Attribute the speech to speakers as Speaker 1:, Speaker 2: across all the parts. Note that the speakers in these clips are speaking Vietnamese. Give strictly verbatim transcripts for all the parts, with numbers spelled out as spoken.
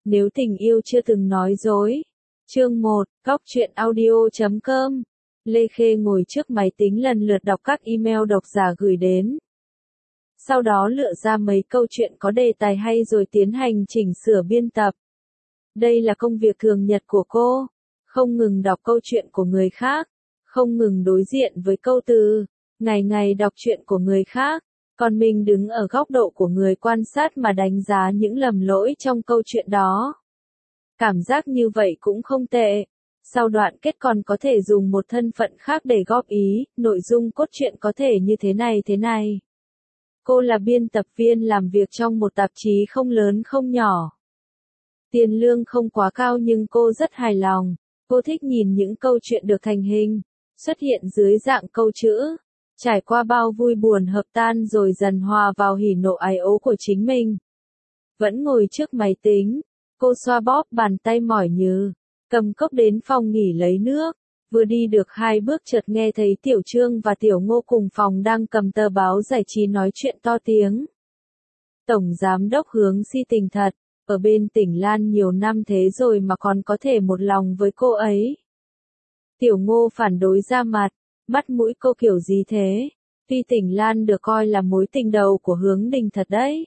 Speaker 1: Nếu tình yêu chưa từng nói dối. Chương một, Góc truyện audio chấm com. Lê Khê ngồi trước máy tính lần lượt đọc các email độc giả gửi đến. Sau đó lựa ra mấy câu chuyện có đề tài hay rồi tiến hành chỉnh sửa biên tập. Đây là công việc thường nhật của cô. Không ngừng đọc câu chuyện của người khác. Không ngừng đối diện với câu từ. Ngày ngày đọc chuyện của người khác. Còn mình đứng ở góc độ của người quan sát mà đánh giá những lầm lỗi trong câu chuyện đó. Cảm giác như vậy cũng không tệ. Sau đoạn kết còn có thể dùng một thân phận khác để góp ý, nội dung cốt truyện có thể như thế này thế này. Cô là biên tập viên làm việc trong một tạp chí không lớn không nhỏ. Tiền lương không quá cao nhưng cô rất hài lòng. Cô thích nhìn những câu chuyện được thành hình, xuất hiện dưới dạng câu chữ. Trải qua bao vui buồn hợp tan rồi dần hòa vào hỉ nộ ái ố của chính mình. Vẫn ngồi trước máy tính, cô xoa bóp bàn tay mỏi nhừ, cầm cốc đến phòng nghỉ lấy nước. Vừa đi được hai bước chợt nghe thấy Tiểu Trương và Tiểu Ngô cùng phòng đang cầm tờ báo giải trí nói chuyện to tiếng. Tổng giám đốc Hướng si tình thật, ở bên Tỉnh Lan nhiều năm thế rồi mà còn có thể một lòng với cô ấy. Tiểu Ngô phản đối ra mặt. Mắt mũi cô kiểu gì thế? Tuy Tỉnh Lan được coi là mối tình đầu của Hướng Đình thật đấy.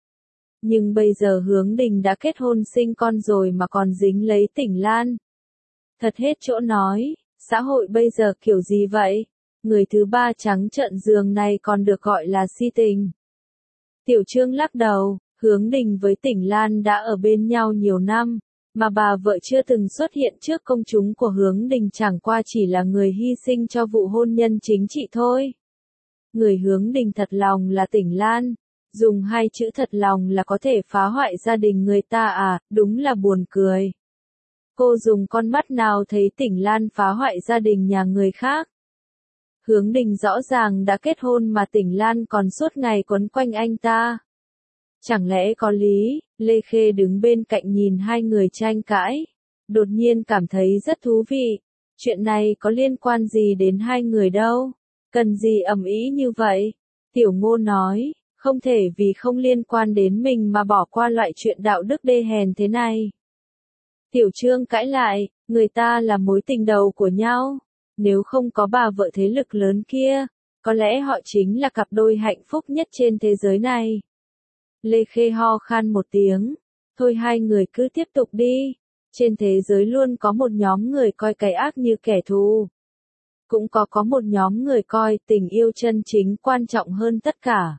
Speaker 1: Nhưng bây giờ Hướng Đình đã kết hôn sinh con rồi mà còn dính lấy Tỉnh Lan. Thật hết chỗ nói, xã hội bây giờ kiểu gì vậy? Người thứ ba trắng trợn giường này còn được gọi là si tình. Tiểu Trương lắc đầu, Hướng Đình với Tỉnh Lan đã ở bên nhau nhiều năm. Mà bà vợ chưa từng xuất hiện trước công chúng của Hướng Đình chẳng qua chỉ là người hy sinh cho vụ hôn nhân chính trị thôi. Người Hướng Đình thật lòng là Tỉnh Lan. Dùng hai chữ thật lòng là có thể phá hoại gia đình người ta à, đúng là buồn cười. Cô dùng con mắt nào thấy Tỉnh Lan phá hoại gia đình nhà người khác? Hướng Đình rõ ràng đã kết hôn mà Tỉnh Lan còn suốt ngày quấn quanh anh ta. Chẳng lẽ có lý? Lê Khê đứng bên cạnh nhìn hai người tranh cãi. Đột nhiên cảm thấy rất thú vị. Chuyện này có liên quan gì đến hai người đâu? Cần gì ầm ĩ như vậy? Tiểu Ngô nói, không thể vì không liên quan đến mình mà bỏ qua loại chuyện đạo đức đê hèn thế này. Tiểu Trương cãi lại, người ta là mối tình đầu của nhau. Nếu không có bà vợ thế lực lớn kia, có lẽ họ chính là cặp đôi hạnh phúc nhất trên thế giới này. Lê Khê ho khan một tiếng. Thôi hai người cứ tiếp tục đi. Trên thế giới luôn có một nhóm người coi cái ác như kẻ thù. Cũng có có một nhóm người coi tình yêu chân chính quan trọng hơn tất cả.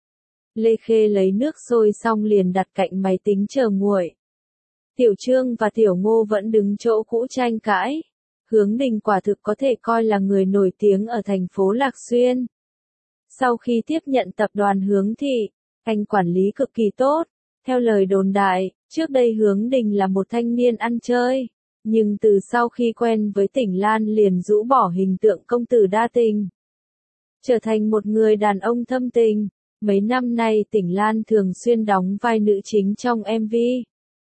Speaker 1: Lê Khê lấy nước sôi xong liền đặt cạnh máy tính chờ nguội. Tiểu Trương và Tiểu Ngô vẫn đứng chỗ cũ tranh cãi. Hướng Đình quả thực có thể coi là người nổi tiếng ở thành phố Lạc Xuyên. Sau khi tiếp nhận tập đoàn Hướng Thị, anh quản lý cực kỳ tốt. Theo lời đồn đại, trước đây Hướng Đình là một thanh niên ăn chơi. Nhưng từ sau khi quen với Tỉnh Lan liền rũ bỏ hình tượng công tử đa tình. Trở thành một người đàn ông thâm tình. Mấy năm nay Tỉnh Lan thường xuyên đóng vai nữ chính trong em vê.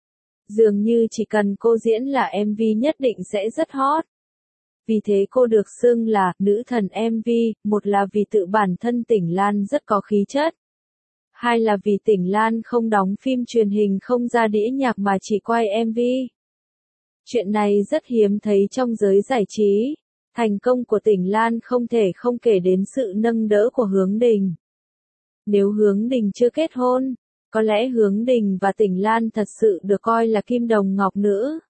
Speaker 1: Dường như chỉ cần cô diễn là em vê nhất định sẽ rất hot. Vì thế cô được xưng là nữ thần em vê, một là vì tự bản thân Tỉnh Lan rất có khí chất. Hai là vì Tỉnh Lan không đóng phim truyền hình không ra đĩa nhạc mà chỉ quay em vê. Chuyện này rất hiếm thấy trong giới giải trí. Thành công của Tỉnh Lan không thể không kể đến sự nâng đỡ của Hướng Đình. Nếu Hướng Đình chưa kết hôn, có lẽ Hướng Đình và Tỉnh Lan thật sự được coi là kim đồng ngọc nữ.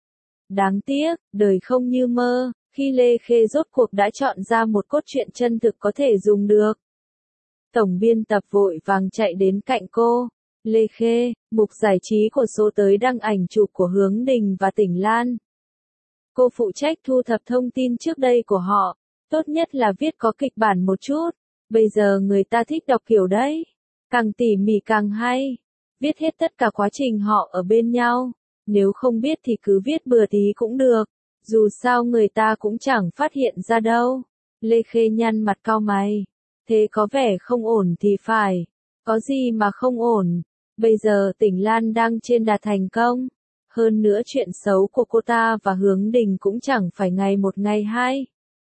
Speaker 1: Đáng tiếc, đời không như mơ, khi Lê Khê rốt cuộc đã chọn ra một cốt truyện chân thực có thể dùng được. Tổng biên tập vội vàng chạy đến cạnh cô. Lê Khê, mục giải trí của số tới đăng ảnh chụp của Hướng Đình và Tỉnh Lan. Cô phụ trách thu thập thông tin trước đây của họ. Tốt nhất là viết có kịch bản một chút. Bây giờ người ta thích đọc kiểu đấy. Càng tỉ mỉ càng hay. Viết hết tất cả quá trình họ ở bên nhau. Nếu không biết thì cứ viết bừa tí cũng được. Dù sao người ta cũng chẳng phát hiện ra đâu. Lê Khê nhăn mặt cau mày. Thế có vẻ không ổn thì phải. Có gì mà không ổn. Bây giờ Tỉnh Lan đang trên đà thành công. Hơn nữa chuyện xấu của cô ta và Hướng Đình cũng chẳng phải ngày một ngày hai.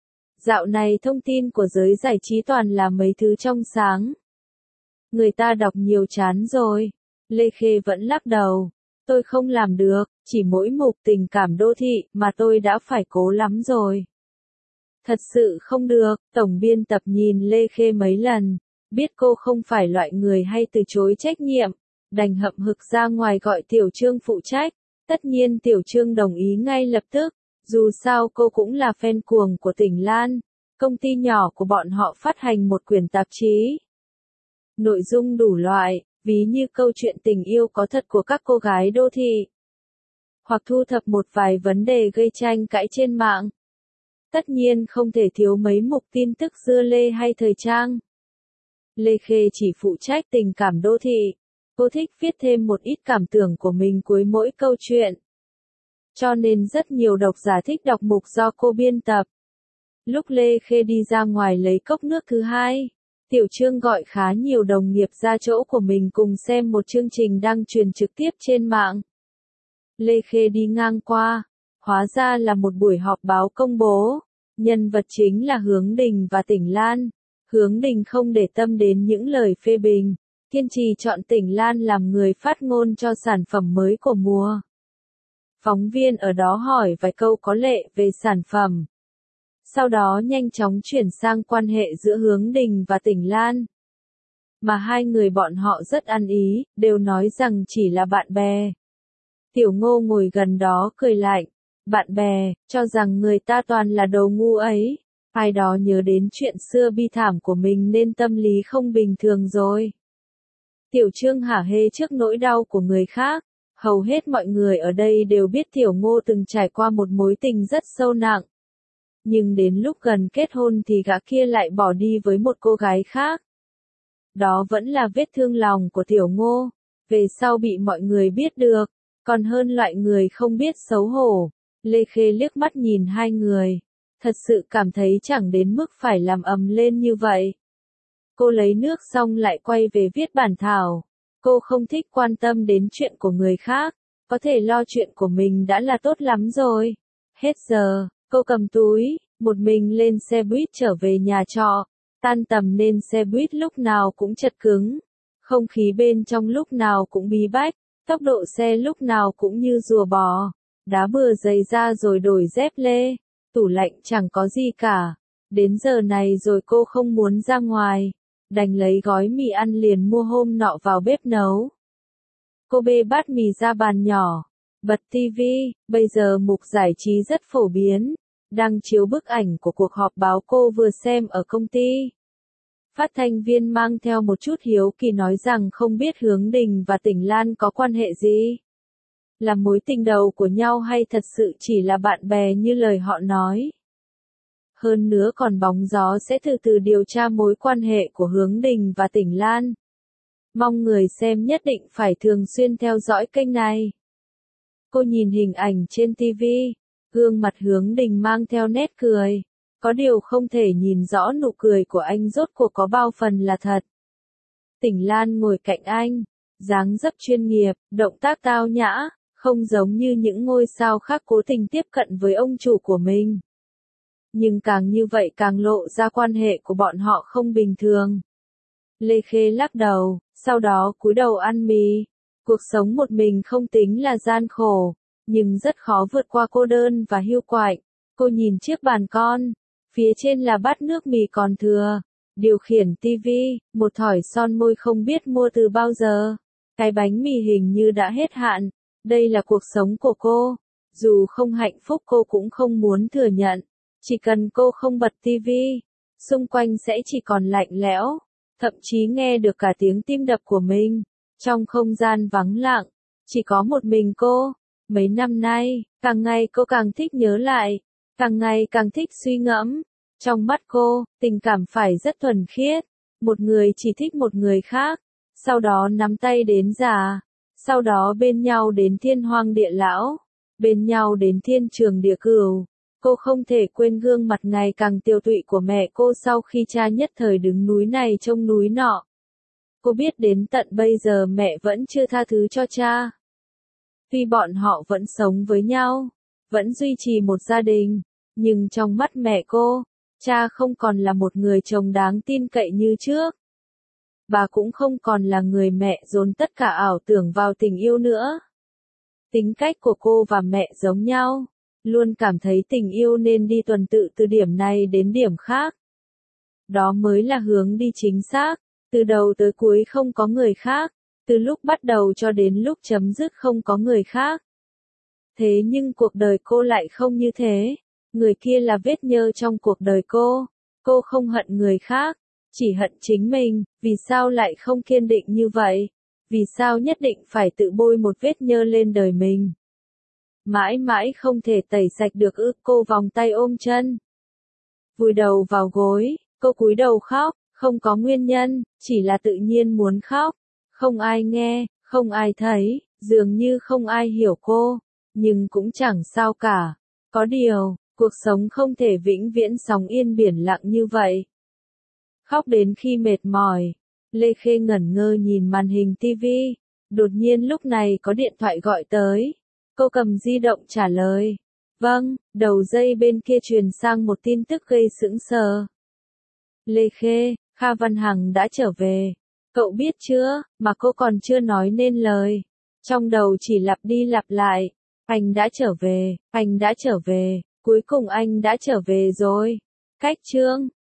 Speaker 1: Dạo này thông tin của giới giải trí toàn là mấy thứ trong sáng. Người ta đọc nhiều chán rồi. Lê Khê vẫn lắc đầu. Tôi không làm được, chỉ mỗi mục tình cảm đô thị mà tôi đã phải cố lắm rồi. Thật sự không được, tổng biên tập nhìn Lê Khê mấy lần, biết cô không phải loại người hay từ chối trách nhiệm, đành hậm hực ra ngoài gọi Tiểu Trương phụ trách. Tất nhiên Tiểu Trương đồng ý ngay lập tức, dù sao cô cũng là fan cuồng của Tỉnh Lan, công ty nhỏ của bọn họ phát hành một quyển tạp chí. Nội dung đủ loại, ví như câu chuyện tình yêu có thật của các cô gái đô thị, hoặc thu thập một vài vấn đề gây tranh cãi trên mạng. Tất nhiên không thể thiếu mấy mục tin tức dưa lê hay thời trang. Lê Khê chỉ phụ trách tình cảm đô thị. Cô thích viết thêm một ít cảm tưởng của mình cuối mỗi câu chuyện. Cho nên rất nhiều độc giả thích đọc mục do cô biên tập. Lúc Lê Khê đi ra ngoài lấy cốc nước thứ hai, Tiểu Trương gọi khá nhiều đồng nghiệp ra chỗ của mình cùng xem một chương trình đang truyền trực tiếp trên mạng. Lê Khê đi ngang qua, hóa ra là một buổi họp báo công bố. Nhân vật chính là Hướng Đình và Tỉnh Lan. Hướng Đình không để tâm đến những lời phê bình, kiên trì chọn Tỉnh Lan làm người phát ngôn cho sản phẩm mới của mùa. Phóng viên ở đó hỏi vài câu có lệ về sản phẩm. Sau đó nhanh chóng chuyển sang quan hệ giữa Hướng Đình và Tỉnh Lan. Mà hai người bọn họ rất ăn ý, đều nói rằng chỉ là bạn bè. Tiểu Ngô ngồi gần đó cười lạnh. Bạn bè, cho rằng người ta toàn là đồ ngu ấy. Ai đó nhớ đến chuyện xưa bi thảm của mình nên tâm lý không bình thường rồi. Tiểu Trương hả hê trước nỗi đau của người khác. Hầu hết mọi người ở đây đều biết Tiểu Ngô từng trải qua một mối tình rất sâu nặng. Nhưng đến lúc gần kết hôn thì gã kia lại bỏ đi với một cô gái khác. Đó vẫn là vết thương lòng của Tiểu Ngô. Về sau bị mọi người biết được, còn hơn loại người không biết xấu hổ. Lê Khê liếc mắt nhìn hai người. Thật sự cảm thấy chẳng đến mức phải làm ầm lên như vậy. Cô lấy nước xong lại quay về viết bản thảo. Cô không thích quan tâm đến chuyện của người khác. Có thể lo chuyện của mình đã là tốt lắm rồi. Hết giờ, cô cầm túi, một mình lên xe buýt trở về nhà trọ. Tan tầm nên xe buýt lúc nào cũng chật cứng. Không khí bên trong lúc nào cũng bí bách. Tốc độ xe lúc nào cũng như rùa bò. Đá bừa giày ra rồi đổi dép lê. Tủ lạnh chẳng có gì cả. Đến giờ này rồi cô không muốn ra ngoài. Đành lấy gói mì ăn liền mua hôm nọ vào bếp nấu. Cô bê bát mì ra bàn nhỏ. Bật tivi, bây giờ mục giải trí rất phổ biến. Đang chiếu bức ảnh của cuộc họp báo cô vừa xem ở công ty. Phát thanh viên mang theo một chút hiếu kỳ nói rằng không biết Hướng Đình và Tỉnh Lan có quan hệ gì. Là mối tình đầu của nhau hay thật sự chỉ là bạn bè như lời họ nói. Hơn nữa còn bóng gió sẽ từ từ điều tra mối quan hệ của Hướng Đình và Tỉnh Lan. Mong người xem nhất định phải thường xuyên theo dõi kênh này. Cô nhìn hình ảnh trên tivi, gương mặt Hướng Đình mang theo nét cười. Có điều không thể nhìn rõ nụ cười của anh rốt cuộc có bao phần là thật. Tỉnh Lan ngồi cạnh anh, dáng dấp chuyên nghiệp, động tác tao nhã, không giống như những ngôi sao khác cố tình tiếp cận với ông chủ của mình. Nhưng càng như vậy càng lộ ra quan hệ của bọn họ không bình thường. Lê Khê lắc đầu, sau đó cúi đầu ăn mì. Cuộc sống một mình không tính là gian khổ, nhưng rất khó vượt qua cô đơn và hiu quạnh. Cô nhìn chiếc bàn con, phía trên là bát nước mì còn thừa, điều khiển tivi, một thỏi son môi không biết mua từ bao giờ. Cái bánh mì hình như đã hết hạn. Đây là cuộc sống của cô. Dù không hạnh phúc cô cũng không muốn thừa nhận. Chỉ cần cô không bật tivi, xung quanh sẽ chỉ còn lạnh lẽo. Thậm chí nghe được cả tiếng tim đập của mình. Trong không gian vắng lặng, chỉ có một mình cô. Mấy năm nay, càng ngày cô càng thích nhớ lại. Càng ngày càng thích suy ngẫm. Trong mắt cô, tình cảm phải rất thuần khiết. Một người chỉ thích một người khác. Sau đó nắm tay đến già. Sau đó bên nhau đến thiên hoang địa lão. Bên nhau đến thiên trường địa cửu. Cô không thể quên gương mặt ngày càng tiều tụy của mẹ cô sau khi cha nhất thời đứng núi này trông núi nọ. Cô biết đến tận bây giờ mẹ vẫn chưa tha thứ cho cha. Tuy bọn họ vẫn sống với nhau, vẫn duy trì một gia đình, nhưng trong mắt mẹ cô, cha không còn là một người chồng đáng tin cậy như trước. Bà cũng không còn là người mẹ dồn tất cả ảo tưởng vào tình yêu nữa. Tính cách của cô và mẹ giống nhau, luôn cảm thấy tình yêu nên đi tuần tự từ điểm này đến điểm khác. Đó mới là hướng đi chính xác, từ đầu tới cuối không có người khác, từ lúc bắt đầu cho đến lúc chấm dứt không có người khác. Thế nhưng cuộc đời cô lại không như thế, người kia là vết nhơ trong cuộc đời cô, cô không hận người khác, chỉ hận chính mình, vì sao lại không kiên định như vậy? Vì sao nhất định phải tự bôi một vết nhơ lên đời mình? Mãi mãi không thể tẩy sạch được ư? Cô vòng tay ôm chân, vùi đầu vào gối, cô cúi đầu khóc, không có nguyên nhân, chỉ là tự nhiên muốn khóc. Không ai nghe, không ai thấy, dường như không ai hiểu cô, nhưng cũng chẳng sao cả. Có điều, cuộc sống không thể vĩnh viễn sóng yên biển lặng như vậy. Khóc đến khi mệt mỏi, Lê Khê ngẩn ngơ nhìn màn hình tivi, đột nhiên lúc này có điện thoại gọi tới. Cô cầm di động trả lời. Vâng, đầu dây bên kia truyền sang một tin tức gây sững sờ. Lê Khê, Kha Văn Hằng đã trở về. Cậu biết chưa, mà cô còn chưa nói nên lời. Trong đầu chỉ lặp đi lặp lại. Anh đã trở về, anh đã trở về, cuối cùng anh đã trở về rồi. Cách chương